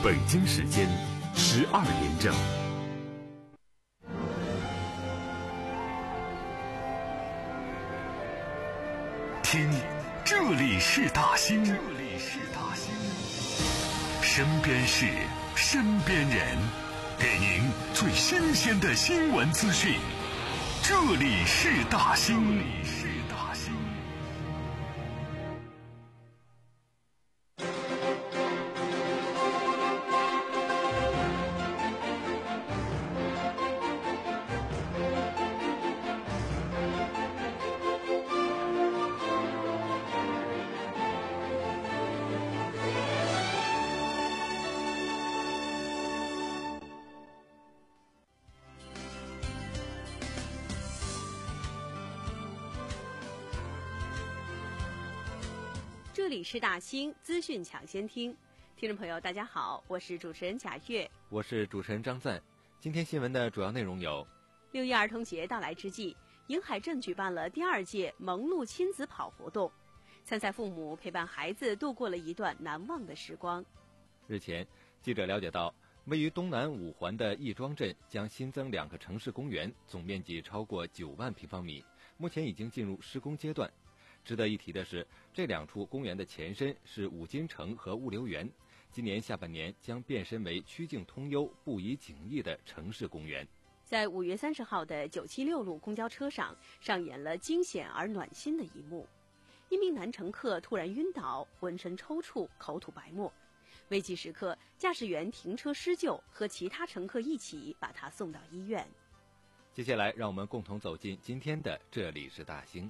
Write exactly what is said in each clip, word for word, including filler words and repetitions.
北京时间十二点整。听，这里是大兴，这里是大兴，身边事，身边人，给您最新鲜的新闻资讯。这里是大兴，这里是大兴。 这里是大兴资讯抢先听，听众朋友大家好，我是主持人贾月， 我是主持人张赞。今天新闻的主要内容有： 六一儿童节到来之际，颍海镇举办了第二届蒙路亲子跑活动，参赛父母陪伴孩子度过了一段难忘的时光。 日前，记者了解到，位于东南五环的亦庄镇将新增两个城市公园，总面积超过九万平方米，目前已经进入施工阶段。值得一提的是，这两处公园的前身是五金城和物流园，今年下半年将变身为曲径通幽、不遗景逸的城市公园。 在五月三十号的九七六路公交车上，上演了惊险而暖心的一幕。一名男乘客突然晕倒，浑身抽搐，口吐白沫。危急时刻，驾驶员停车施救，和其他乘客一起把他送到医院。 接下来，让我们共同走进今天的这里是大兴。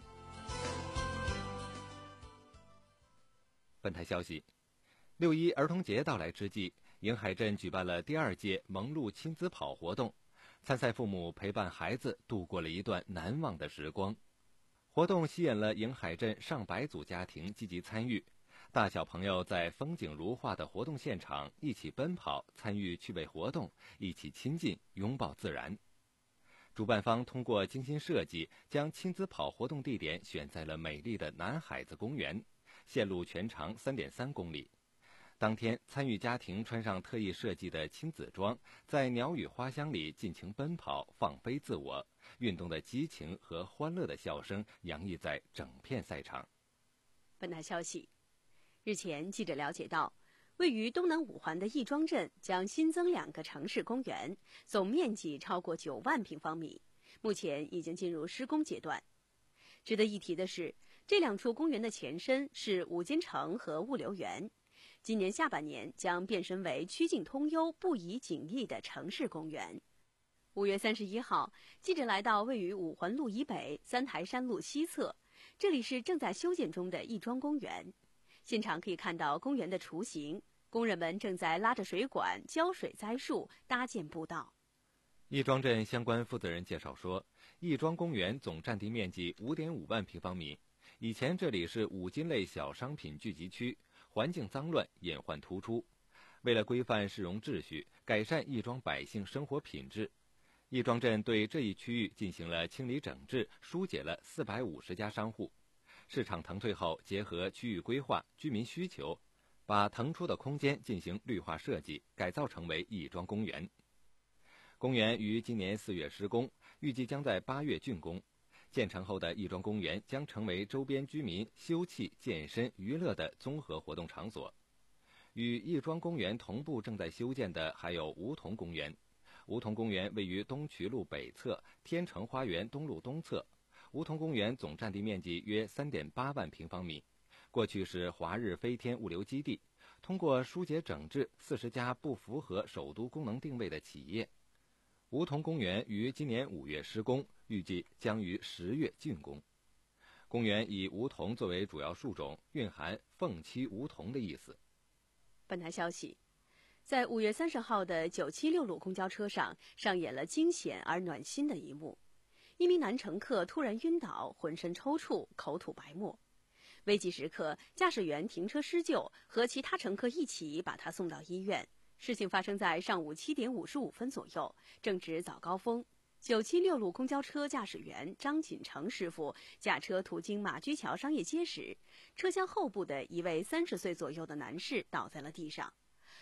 本台消息，六一儿童节到来之际，颍海镇举办了第二届蒙路亲子跑活动，参赛父母陪伴孩子度过了一段难忘的时光。活动吸引了颍海镇上百组家庭积极参与，大小朋友在风景如画的活动现场一起奔跑，参与趣味活动，一起亲近拥抱自然。主办方通过精心设计，将亲子跑活动地点选在了美丽的南海子公园，线路全长 三点三公里。当天，参与家庭穿上特意设计的亲子装，在鸟语花香里尽情奔跑，放飞自我，运动的激情和欢乐的笑声洋溢在整片赛场。 本台消息，日前记者了解到，位于东南五环的亦庄镇将新增两个城市公园，总面积超过九万平方米，目前已经进入施工阶段。值得一提的是，这两处公园的前身是五金城和物流园，今年下半年将变身为曲径通幽、不遗景逸的城市公园。五月三十一号，记者来到位于五环路以北、三台山路西侧，这里是正在修建中的亦庄公园。现场可以看到公园的雏形，工人们正在拉着水管浇水栽树，搭建步道。 亦庄镇相关负责人介绍说，亦庄公园总占地面积 五点五万平方米，以前这里是五金类小商品聚集区，环境脏乱，隐患突出。为了规范市容秩序，改善亦庄百姓生活品质，亦庄镇对这一区域进行了清理整治，疏解了四百五十家商户。市场腾退后，结合区域规划、居民需求，把腾出的空间进行绿化设计，改造成为亦庄公园。公园于今年四月施工，预计将在八月竣工。建成后的亦庄公园将成为周边居民休憩、健身、娱乐的综合活动场所。与亦庄公园同步正在修建的还有梧桐公园。梧桐公园位于东渠路北侧、天成花园东路东侧。梧桐公园总占地面积约 三点八万平方米，过去是华日飞天物流基地，通过疏解整治四十家不符合首都功能定位的企业。梧桐公园于今年五月施工，预计将于十月竣工。公园以梧桐作为主要树种，蕴含凤栖梧桐的意思。 本台消息，在五月三十号的九七六路公交车上，上演了惊险而暖心的一幕。一名男乘客突然晕倒，浑身抽搐，口吐白沫。危急时刻，驾驶员停车施救，和其他乘客一起把他送到医院。事情发生在上午七点五十五分左右，正值早高峰。九七六路公交车驾驶员张锦成师傅驾车途经马驹桥商业街时，车厢后部的一位三十岁左右的男士倒在了地上。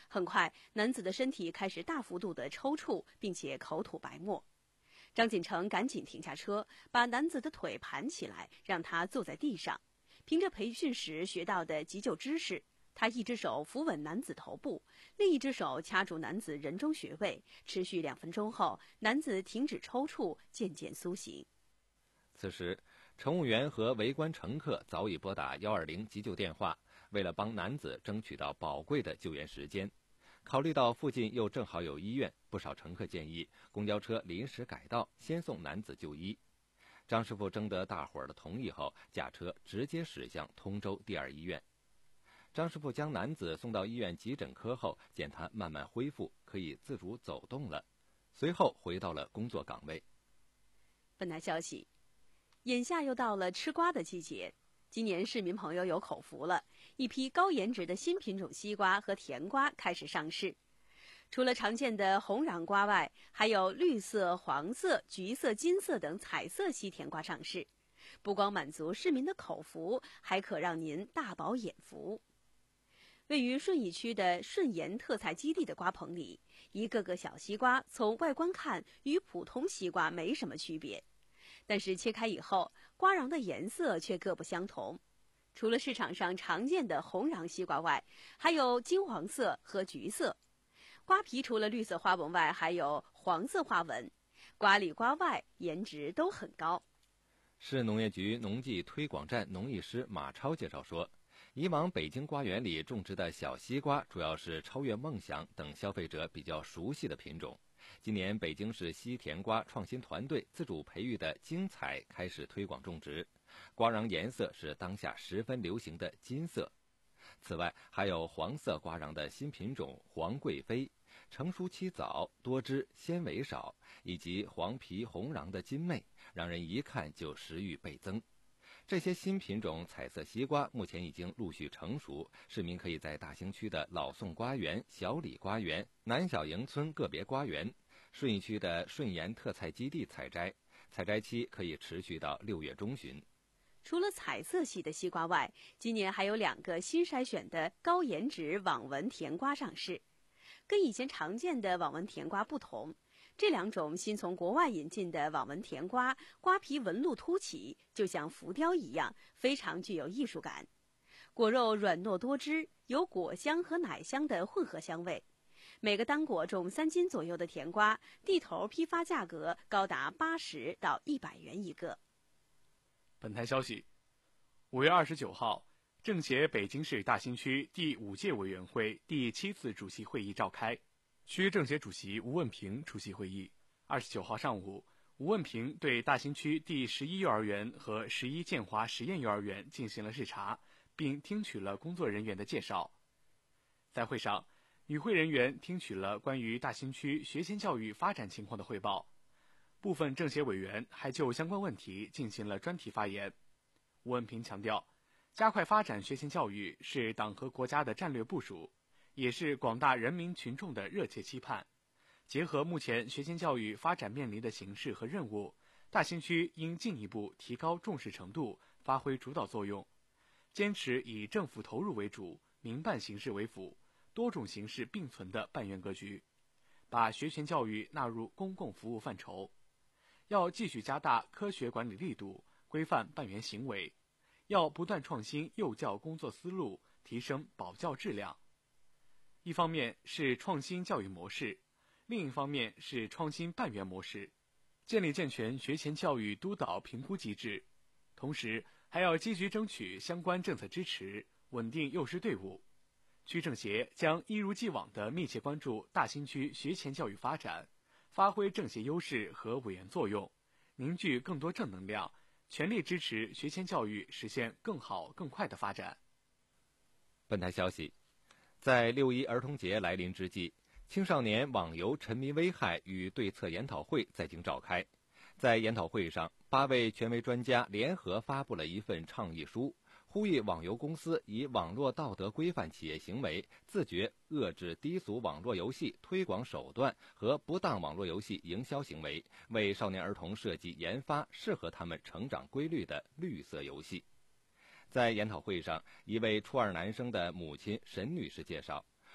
很快，男子的身体开始大幅度的抽搐，并且口吐白沫。张锦成赶紧停下车，把男子的腿盘起来，让他坐在地上。凭着培训时学到的急救知识，他一只手扶稳男子头部，另一只手掐住男子人中穴位，持续两分钟后，男子停止抽搐，渐渐苏醒。 此时，乘务员和围观乘客早已拨打一二零急救电话，为了帮男子争取到宝贵的救援时间。考虑到附近又正好有医院，不少乘客建议公交车临时改道，先送男子就医。张师傅征得大伙儿的同意后，驾车直接驶向通州第二医院。张师傅将男子送到医院急诊科后，见他慢慢恢复，可以自主走动了，随后回到了工作岗位。 本台消息，眼下又到了吃瓜的季节。今年市民朋友有口福了，一批高颜值的新品种西瓜和甜瓜开始上市。除了常见的红瓤瓜外，还有绿色、黄色、橘色、金色等彩色西甜瓜上市。不光满足市民的口福，还可让您大饱眼福。位于顺义区的顺延特菜基地的瓜棚里，一个个小西瓜从外观看与普通西瓜没什么区别，但是切开以后，瓜瓤的颜色却各不相同。除了市场上常见的红瓤西瓜外，还有金黄色和橘色。瓜皮除了绿色花纹外，还有黄色花纹。瓜里瓜外颜值都很高。 市农业局农技推广站农艺师马超介绍说，以往北京瓜园里种植的小西瓜主要是超越梦想等消费者比较熟悉的品种。今年北京市西甜瓜创新团队自主培育的精彩开始推广种植，瓜瓤颜色是当下十分流行的金色。此外，还有黄色瓜瓤的新品种黄贵妃，成熟期早，多汁，纤维少，以及黄皮红瓤的金妹，让人一看就食欲倍增。这些新品种彩色西瓜目前已经陆续成熟，市民可以在大兴区的老宋瓜园、小李瓜园、南小营村个别瓜园、顺义区的顺延特菜基地采摘，采摘期可以持续到六月中旬。 除了彩色系的西瓜外，今年还有两个新筛选的高颜值网纹甜瓜上市。跟以前常见的网纹甜瓜不同，这两种新从国外引进的网纹甜瓜，瓜皮纹路凸起，就像浮雕一样，非常具有艺术感。果肉软糯多汁，有果香和奶香的混合香味。每个单果重三斤左右的甜瓜，地头批发价格高达八十到一百元一个。 本台消息，五月二十九号，政协北京市大兴区第五届委员会第七次主席会议召开，区政协主席吴问平出席会议。二十九号上午，吴问平对大兴区第十一幼儿园和十一建华实验幼儿园进行了视察，并听取了工作人员的介绍。在会上，与会人员听取了关于大兴区学前教育发展情况的汇报。部分政协委员还就相关问题进行了专题发言。吴文平强调，加快发展学前教育是党和国家的战略部署，也是广大人民群众的热切期盼。结合目前学前教育发展面临的形势和任务，大兴区应进一步提高重视程度，发挥主导作用，坚持以政府投入为主、民办形式为辅、多种形式并存的办园格局，把学前教育纳入公共服务范畴。要继续加大科学管理力度，规范办园行为，要不断创新幼教工作思路，提升保教质量。一方面是创新教育模式，另一方面是创新办园模式，建立健全学前教育督导评估机制，同时还要积极争取相关政策支持，稳定幼师队伍。区政协将一如既往地密切关注大兴区学前教育发展，发挥政协优势和委员作用，凝聚更多正能量，全力支持学前教育实现更好更快的发展。 本台消息，在六一儿童节来临之际，青少年网游沉迷危害与对策研讨会在京召开。在研讨会上，八位权威专家联合发布了一份倡议书，呼吁网游公司以网络道德规范企业行为，自觉遏制低俗网络游戏推广手段和不当网络游戏营销行为，为少年儿童设计研发适合他们成长规律的绿色游戏。在研讨会上，一位初二男生的母亲沈女士介绍，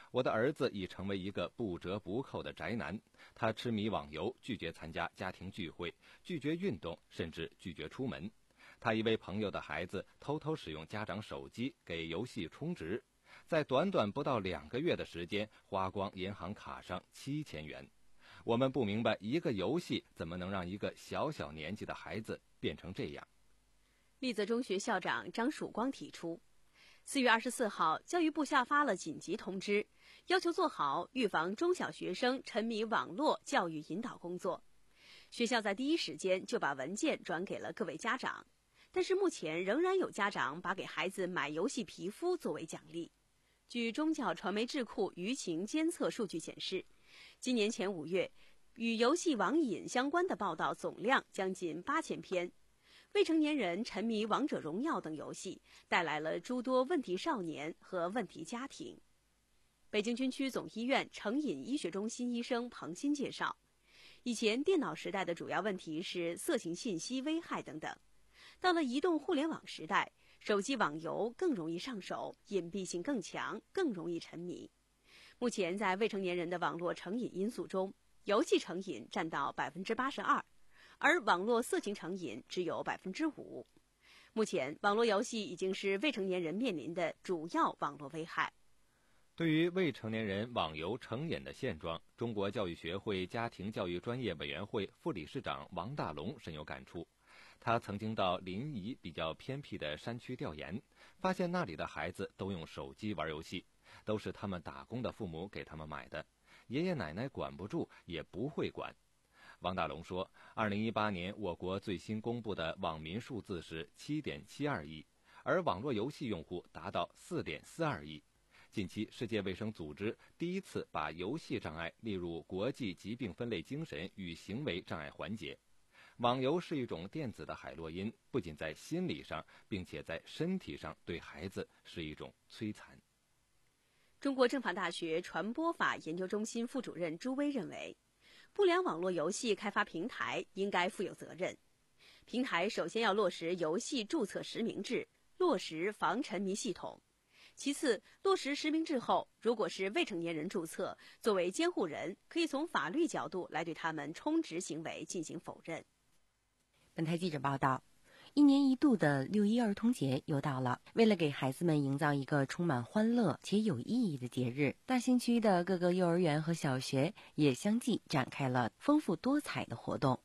我的儿子已成为一个不折不扣的宅男，他痴迷网游，拒绝参加家庭聚会，拒绝运动，甚至拒绝出门。他一位朋友的孩子偷偷使用家长手机给游戏充值，在短短不到两个月的时间，花光银行卡上七千元。我们不明白，一个游戏怎么能让一个小小年纪的孩子变成这样。 丽泽中学校长张曙光提出，四月二十四号，教育部下发了紧急通知，要求做好预防中小学生沉迷网络教育引导工作。学校在第一时间就把文件转给了各位家长，但是目前仍然有家长把给孩子买游戏皮肤作为奖励。据中教传媒智库舆情监测数据显示，今年前五月，与游戏网瘾相关的报道总量将近八千篇。未成年人沉迷王者荣耀等游戏，带来了诸多问题少年和问题家庭。北京军区总医院成瘾医学中心医生彭鑫介绍，以前电脑时代的主要问题是色情信息危害等等，到了移动互联网时代，手机网游更容易上手，隐蔽性更强，更容易沉迷。目前在未成年人的网络成瘾因素中，游戏成瘾占到百分之八十二，而网络色情成瘾只有百分之五。目前，网络游戏已经是未成年人面临的主要网络危害。 对于未成年人网游成瘾的现状，中国教育学会家庭教育专业委员会副理事长王大龙深有感触。他曾经到临沂比较偏僻的山区调研，发现那里的孩子都用手机玩游戏，都是他们打工的父母给他们买的，爷爷奶奶管不住，也不会管。王大龙说，二零一八年我国最新公布的网民数字是 七点七二亿，而网络游戏用户达到 四点四二亿。近期，世界卫生组织第一次把游戏障碍列入国际疾病分类精神与行为障碍环节。网游是一种电子的海洛因，不仅在心理上，并且在身体上对孩子是一种摧残。 中国政法大学传播法研究中心副主任朱威认为，不良网络游戏开发平台应该负有责任。平台首先要落实游戏注册实名制，落实防沉迷系统。其次，落实实名制后，如果是未成年人注册，作为监护人，可以从法律角度来对他们充值行为进行否认。 本台记者报道，一年一度的六一儿童节又到了。为了给孩子们营造一个充满欢乐且有意义的节日，大兴区的各个幼儿园和小学也相继展开了丰富多彩的活动。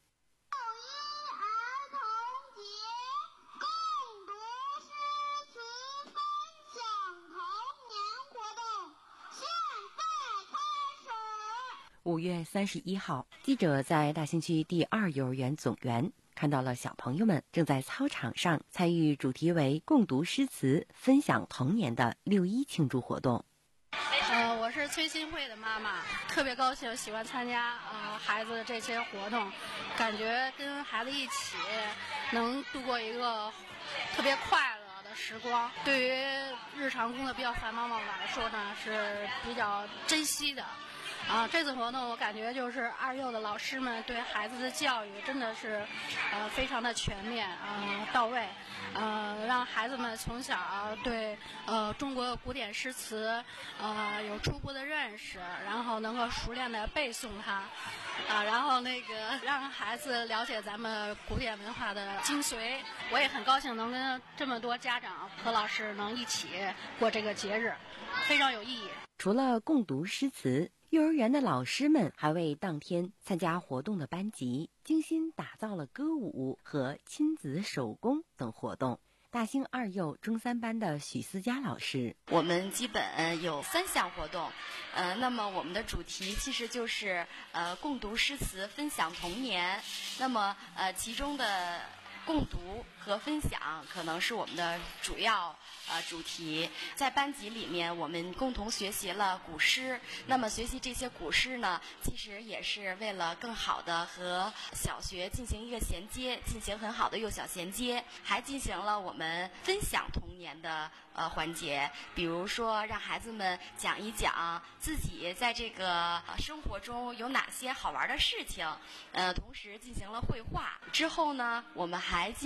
五月三十一号，记者在大兴区第二幼儿园总园看到了小朋友们正在操场上参与主题为共读诗词、分享童年的六一庆祝活动。 呃，我是崔新慧的妈妈，特别高兴，喜欢参加呃孩子的这些活动，感觉跟孩子一起能度过一个特别快乐的时光。对于日常工作比较繁忙的来说呢，是比较珍惜的。啊，这次活动我感觉就是二幼的老师们对孩子的教育真的是，呃，非常的全面，呃，到位，呃，让孩子们从小对呃中国古典诗词，呃，有初步的认识，然后能够熟练的背诵它，啊，然后那个让孩子了解咱们古典文化的精髓。我也很高兴能跟这么多家长和老师能一起过这个节日，非常有意义。 除了共读诗词，幼儿园的老师们还为当天参加活动的班级精心打造了歌舞和亲子手工等活动。大兴二幼中三班的许思佳老师， 我们基本有三项活动，呃，那么我们的主题其实就是呃共读诗词，分享童年。那么呃其中的共读和分享可能是我们的主要呃主题。在班级里面，我们共同学习了古诗。那么学习这些古诗呢，其实也是为了更好的和小学进行一个衔接，进行很好的幼小衔接，还进行了我们分享童年的呃环节，比如说让孩子们讲一讲自己在这个生活中有哪些好玩的事情，呃，同时进行了绘画。之后呢，我们还进行了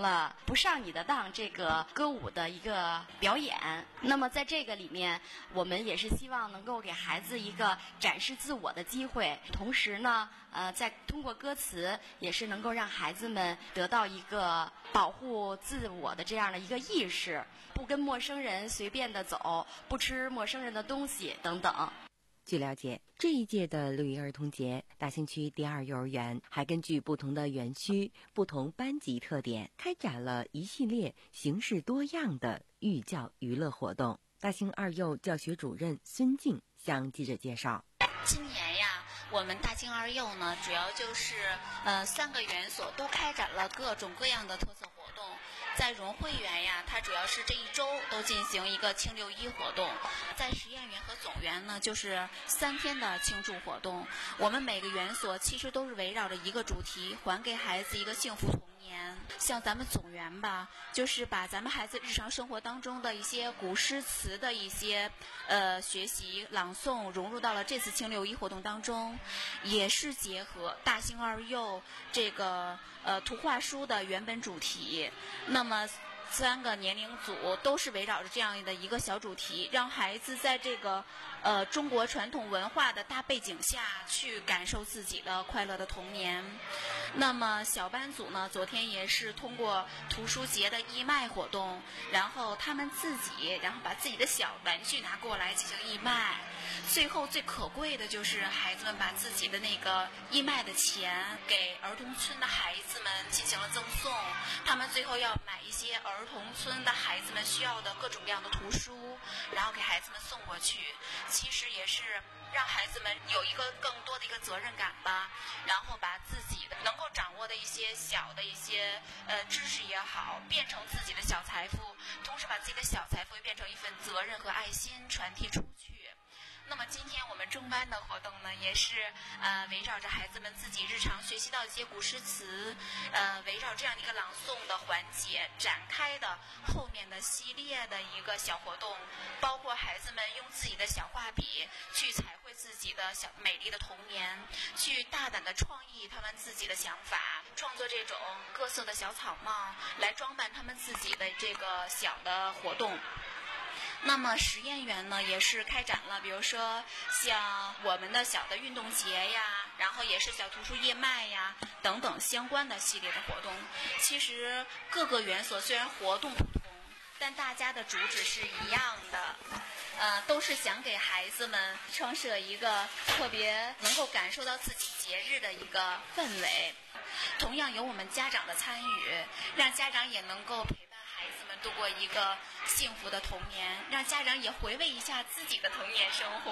了不上你的当这个歌舞的一个表演。那么在这个里面，我们也是希望能够给孩子一个展示自我的机会，同时呢，呃，在通过歌词也是能够让孩子们得到一个保护自我的这样的一个意识，不跟陌生人随便的走，不吃陌生人的东西等等。 据了解，这一届的六一儿童节，大兴区第二幼儿园还根据不同的园区、不同班级特点，开展了一系列形式多样的寓教于乐活动。大兴二幼教学主任孙静向记者介绍， 今年呀，我们大兴二幼呢，主要就是呃三个园所都开展了各种各样的特色活动。在融汇园呀，它主要是这一周都进行一个庆六一活动；在实验园和总园呢，就是三天的庆祝活动。我们每个园所其实都是围绕着一个主题，还给孩子一个幸福童年。像咱们总园吧，就是把咱们孩子日常生活当中的一些古诗词的一些呃学习朗诵融入到了这次庆六一活动当中，也是结合大兴二幼这个呃图画书的原本主题。那么三个年龄组都是围绕着这样的一个小主题，让孩子在这个呃中国传统文化的大背景下去感受自己的快乐的童年。那么小班组呢，昨天也是通过图书节的义卖活动，然后他们自己然后把自己的小玩具拿过来进行义卖。最后最可贵的就是孩子们把自己的那个义卖的钱给儿童村的孩子们进行了赠送，他们最后要买一些儿童村的孩子们需要的各种各样的图书，然后给孩子们送过去。其实也是让孩子们有一个更多的一个责任感吧，然后把自己的能够掌握的一些小的一些呃知识也好，变成自己的小财富，同时把自己的小财富变成一份责任和爱心传递出去。那么今天我们中班的活动呢，也是呃围绕着孩子们自己日常学习到一些古诗词，呃围绕这样的一个朗诵的环节展开的后面的系列的一个小活动，包括孩子们用自己的小画笔去彩绘自己的小美丽的童年，去大胆的创意他们自己的想法，创作这种各色的小草帽来装扮他们自己的这个小的活动。那么实验园呢，也是开展了比如说像我们的小的运动节呀，然后也是小图书义卖呀等等相关的系列的活动。其实各个园所虽然活动不同，但大家的主旨是一样的，呃，都是想给孩子们创设一个特别能够感受到自己节日的一个氛围。同样有我们家长的参与，让家长也能够陪伴孩子们度过一个幸福的童年，让家长也回味一下自己的童年生活。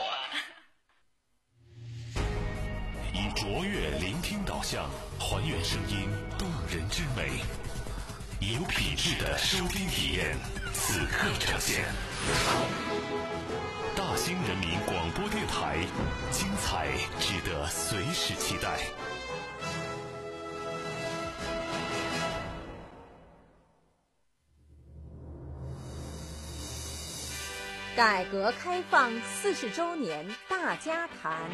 以卓越聆听导向，还原声音动人之美，以有品质的收听体验，此刻呈现。大兴人民广播电台，精彩值得随时期待。 改革开放四十周年大家谈。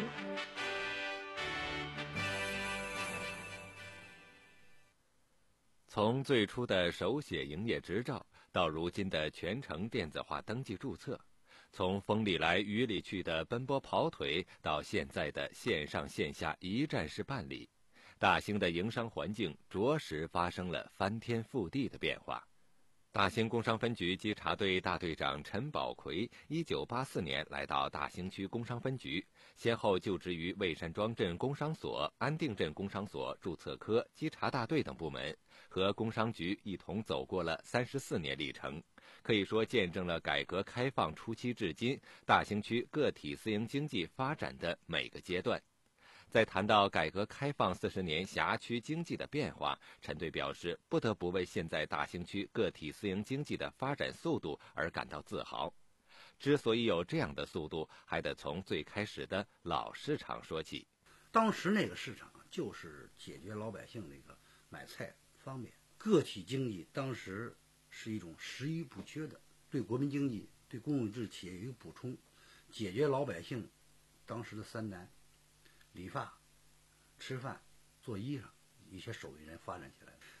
从最初的手写营业执照，到如今的全程电子化登记注册，从风里来雨里去的奔波跑腿，到现在的线上线下一站式办理，大兴的营商环境着实发生了翻天覆地的变化。大兴工商分局稽查队大队长陈宝奎一九八四年来到大兴区工商分局，先后就职于魏山庄镇工商所、安定镇工商所注册科、稽查大队等部门，和工商局一同走过了三十四年历程，可以说见证了改革开放初期至今大兴区个体私营经济发展的每个阶段。在谈到改革开放四十年辖区经济的变化，陈队表示，不得不为现在大兴区个体私营经济的发展速度而感到自豪。之所以有这样的速度，还得从最开始的老市场说起。 当时那个市场就是解决老百姓那个买菜方便，个体经济当时是一种实于不缺的，对国民经济、对公有制企业有一个补充，解决老百姓当时的三难：理发、吃饭、做衣裳，一些手艺人发展起来。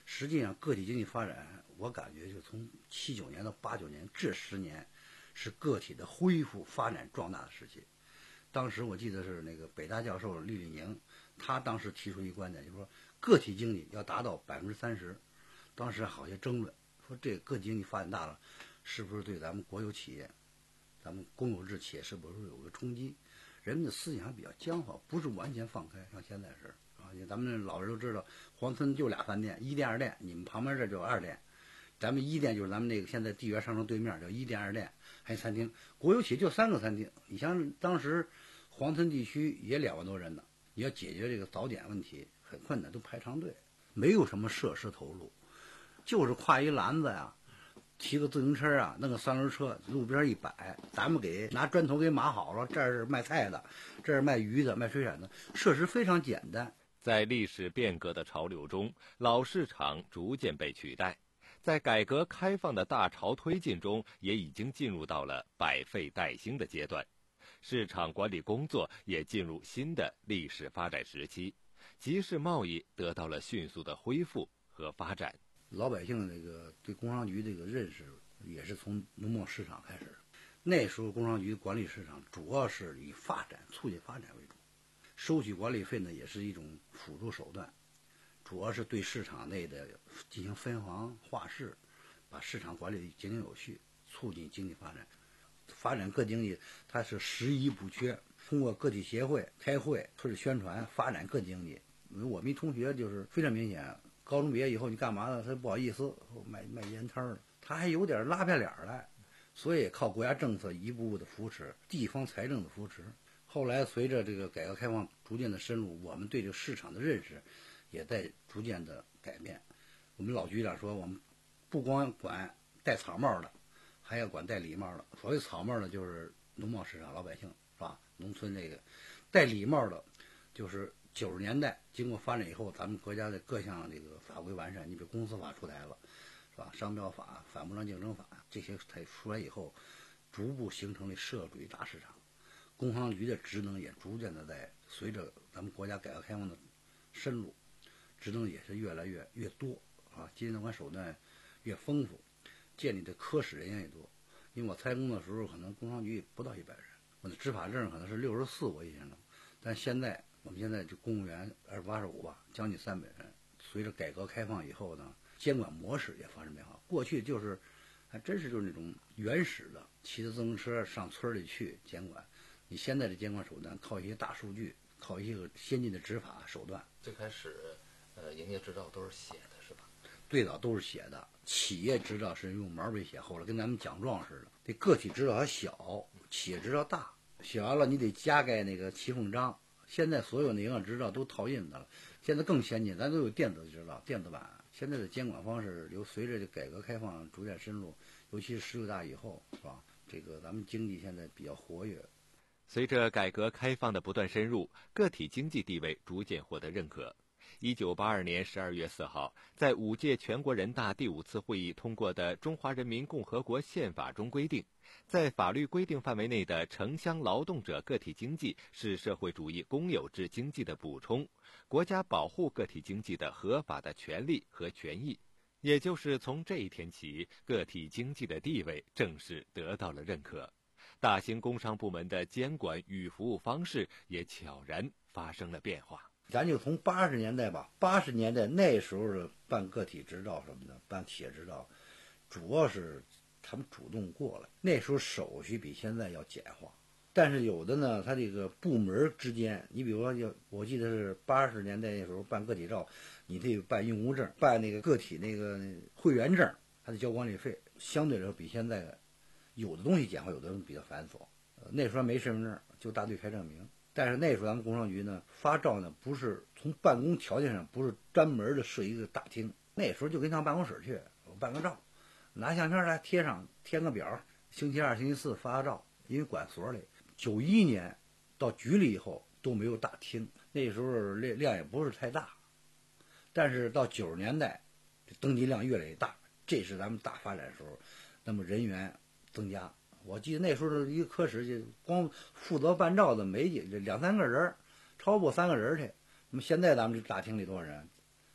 实际上个体经济发展，我感觉就从七九年到八九年这十年，是个体的恢复发展壮大的时期。当时我记得是那个北大教授厉立宁，他当时提出一个观点，就是说个体经济要达到百分之三十。当时好些争论，说这个体经济发展大了，是不是对咱们国有企业、咱们公有制企业是不是有个冲击？人们的思想比较僵化，不是完全放开，像现在是啊。咱们老人都知道，黄村就俩饭店，一店二店，你们旁边这就有二店。咱们一店就是咱们那个现在地缘商城对面叫一店二店，还有餐厅。国有企业就三个餐厅，你像当时黄村地区也两万多人呢，你要解决这个早点问题很困难，都排长队，没有什么设施投入，就是挎一篮子呀，骑个自行车啊，弄个三轮车，路边一摆，咱们给拿砖头给码好了，这是卖菜的，这是卖鱼的，卖水产的，设施非常简单。 在历史变革的潮流中，老市场逐渐被取代。在改革开放的大潮推进中，也已经进入到了百废待兴的阶段，市场管理工作也进入新的历史发展时期，集市贸易得到了迅速的恢复和发展。 老百姓这个对工商局这个认识也是从农贸市场开始，那时候工商局管理市场主要是以发展、促进发展为主，收取管理费呢也是一种辅助手段。主要是对市场内的进行分行划市，把市场管理井井有序，促进经济发展。发展个经济，它是拾遗补缺，通过个体协会开会、出去宣传，发展个经济。我们一同学就是非常明显，高中毕业以后你干嘛呢？他不好意思卖卖烟摊了，他还有点拉下脸来，所以靠国家政策一步步的扶持，地方财政的扶持。后来随着这个改革开放逐渐的深入，我们对这个市场的认识也在逐渐的改变。我们老局长说，我们不光管戴草帽的，还要管戴礼帽的。所谓草帽的，就是农贸市场老百姓，是吧？农村这个戴礼帽的，就是九十年代经过发展以后，咱们国家的各项这个法规完善，你比如公司法出台了，是吧？商标法、反不良竞争法这些才出来以后，逐步形成了社会主义大市场。工商局的职能也逐渐的在随着咱们国家改革开放的深入，职能也是越来越越多啊，经济管手段越丰富，建立的科室人员也多。因为我参工的时候，可能工商局不到一百人，我的执法证可能是六十四，我印象中。但现在我们现在就公务员二八十五吧，将近三百人。随着改革开放以后呢，监管模式也发生变化。过去就是，还真是就是那种原始的，骑着自行车上村里去监管。你现在的监管手段靠一些大数据，靠一些个先进的执法手段。 最开始，呃，营业执照都是写的，是吧？ 最早都是写的，企业执照是用毛笔写，后来跟咱们奖状似的。这个体执照还小，企业执照大，写完了你得加盖那个骑缝章。现在所有的营业执照都套印的了，现在更先进，咱都有电子执照、电子版。现在的监管方式由随着这改革开放逐渐深入，尤其是十九大以后，是吧？这个咱们经济现在比较活跃。 随着改革开放的不断深入，个体经济地位逐渐获得认可。一九八二年十二月四号，在五届全国人大第五次会议通过的《中华人民共和国宪法》中规定，在法律规定范围内的城乡劳动者个体经济是社会主义公有制经济的补充，国家保护个体经济的合法的权利和权益。也就是从这一天起，个体经济的地位正式得到了认可。大兴工商部门的监管与服务方式也悄然发生了变化。 咱就从八十年代吧，八十年代那时候的办个体执照什么的，办企业执照，主要是他们主动过来。那时候手续比现在要简化，但是有的呢，他这个部门之间，你比如说，要我记得是八十年代那时候办个体照，你得办用务证，办那个个体那个会员证，还得交管理费，相对来说比现在有的东西简化，有的东西比较繁琐。呃，那时候没身份证，就大队开证明。但是那时候咱们工商局呢发照呢，不是从办公条件上不是专门的设一个大厅，那时候就跟上办公室去，我办个照，拿相片来贴上，填个表，星期二、星期四发个照，因为管所里。九一年到局里以后都没有大厅，那时候量量也不是太大，但是到九十年代，登记量越来越大，这是咱们大发展的时候，那么人员增加。我记得那时候的一个科室就光负责办照的没几两三个人，超不三个人去。那么现在咱们这大厅里多少人？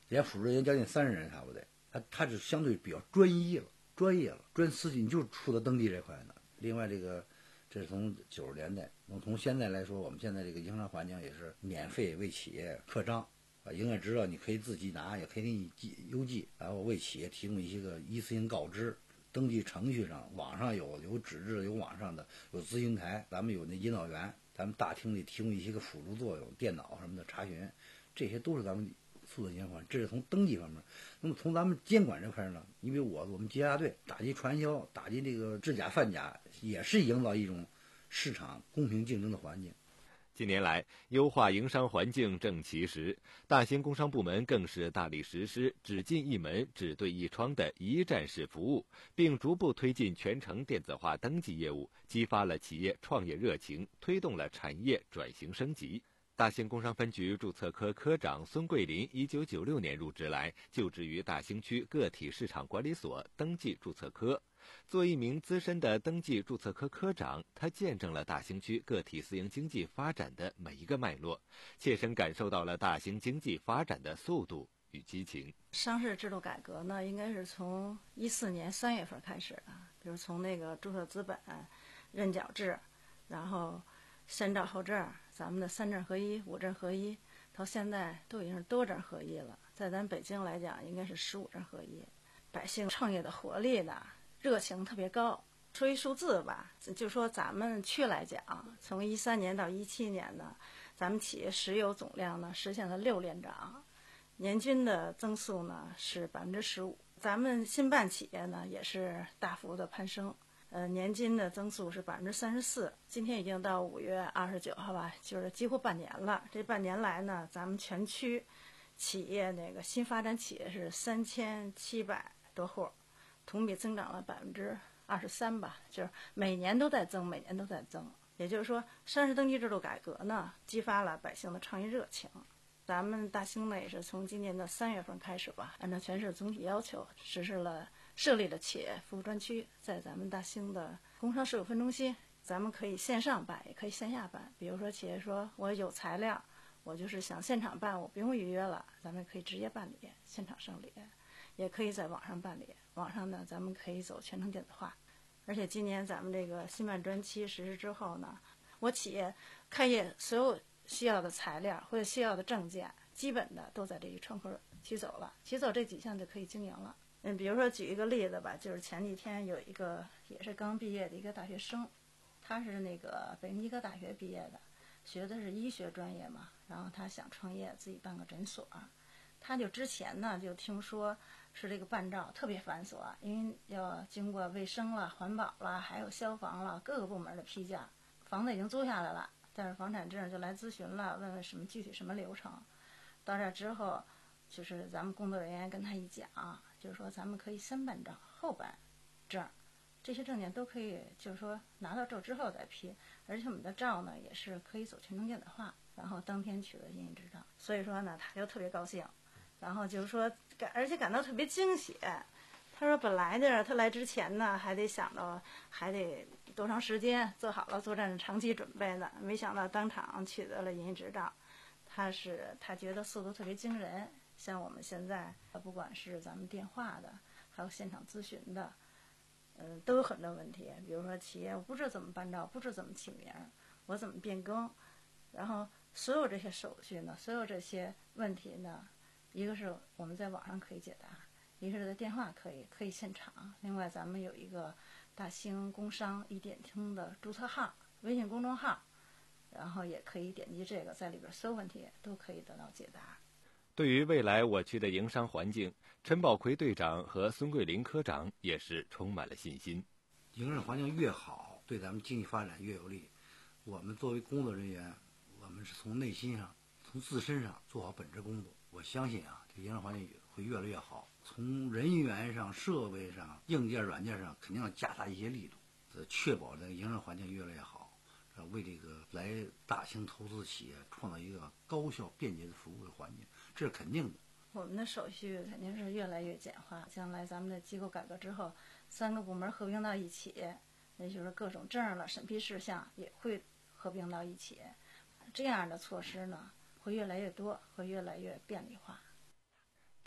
连辅助人员将近三十人差不多，他他是相对比较专一了，专业了，专司机你就出的登记这块呢。另外这个这是从九十年代，从现在来说，我们现在这个营商环境也是免费为企业刻章啊，营业执照你可以自己拿，也可以给你记邮寄，然后为企业提供一些个一次性告知。登记程序上，网上有有纸质的，有网上的，有咨询台，咱们有那引导员，咱们大厅里提供一些个辅助作用，电脑什么的查询，这些都是咱们负责监管。这是从登记方面。那么从咱们监管这块呢，因为我我们节假队打击传销，打击这个制假贩假，也是营造一种市场公平竞争的环境。 近年来，优化营商环境正其时，大兴工商部门更是大力实施只进一门、只对一窗的一站式服务，并逐步推进全程电子化登记业务，激发了企业创业热情，推动了产业转型升级。大兴工商分局注册科科长孙桂林一九九六年入职来，就职于大兴区个体市场管理所登记注册科。作为一名资深的登记注册科科长，他见证了大兴区个体私营经济发展的每一个脉络，切身感受到了大兴经济发展的速度与激情。 上市制度改革呢，应该是从一四年三月份开始的，比如从那个注册资本、认缴制，然后先兆后证，咱们的三证合一、五证合一，到现在都已经是多证合一了。在咱北京来讲，应该是十五证合一。百姓创业的活力呢，热情特别高。说一数字吧，就说咱们区来讲，从一三年到一七年呢，咱们企业实有总量呢实现了六连涨，年均的增速呢是百分之十五。咱们新办企业呢也是大幅的攀升，呃，年均的增速是百分之三十四。今天已经到五月二十九号吧，就是几乎半年了。这半年来呢，咱们全区企业那个新发展企业是三千七百多户，同比增长了百分之二十三吧，就是每年都在增，每年都在增。也就是说，上市登记制度改革呢，激发了百姓的创业热情。咱们大兴呢也是从今年的三月份开始吧，按照全市总体要求，实施了设立了企业服务专区，在咱们大兴的工商事务分中心，咱们可以线上办，也可以线下办。比如说企业说我有材料，我就是想现场办，我不用预约了，咱们可以直接办理，现场受理，也可以在网上办理。网上呢，咱们可以走全程电子化。而且今年咱们这个新办专区实施之后呢，我企业开业所有需要的材料或者需要的证件，基本的都在这一窗口取走了，取走这几项就可以经营了。嗯，比如说举一个例子吧，就是前几天有一个也是刚毕业的一个大学生，他是那个北京医科大学毕业的，学的是医学专业嘛，然后他想创业，自己办个诊所。他就之前呢就听说是这个办照特别繁琐，因为要经过卫生了、环保了，还有消防了各个部门的批假。房子已经租下来了，但是房产证就来咨询了，问问什么具体什么流程。到这之后，就是咱们工作人员跟他一讲，就是说咱们可以先办照后办证，这些证件都可以，就是说拿到证之后再批。而且我们的照呢也是可以走全程电子化，然后当天取得营业执照。所以说呢，他就特别高兴。然后就是说感而且感到特别惊喜。他说本来的他来之前呢还得想到还得多长时间做好了作战的长期准备呢，没想到当场取得了营业执照。他是他觉得速度特别惊人，像我们现在不管是咱们电话的还有现场咨询的，嗯，都有很多问题。比如说企业我不知道怎么办照，不知道怎么起名，我怎么变更，然后所有这些手续呢，所有这些问题呢，一个是我们在网上可以解答，一个是在电话可以可以现场。另外咱们有一个大兴工商一点通的注册号，微信公众号，然后也可以点击这个，在里边所有问题都可以得到解答。 对于未来我区的营商环境，陈宝奎队长和孙桂林科长也是充满了信心。 营商环境越好，对咱们经济发展越有利。我们作为工作人员，我们是从内心上从自身上做好本职工作。我相信啊，这营商环境会越来越好。从人员上、设备上、硬件、软件上，肯定要加大一些力度，确保这个营商环境越来越好，为这个来大兴投资企业创造一个高效、便捷的服务的环境，这是肯定的。 我们的手续肯定是越来越简化。将来咱们的机构改革之后，三个部门合并到一起，也就是各种证了、审批事项也会合并到一起，这样的措施呢会越来越多，会越来越便利化。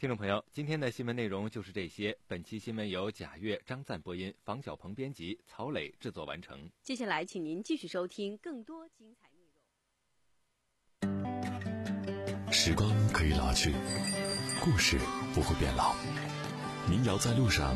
听众朋友，今天的新闻内容就是这些。本期新闻由贾月、张赞播音，房小鹏编辑，曹磊制作完成。 接下来，请您继续收听更多精彩内容。时光可以老去，故事不会变老。民谣在路上，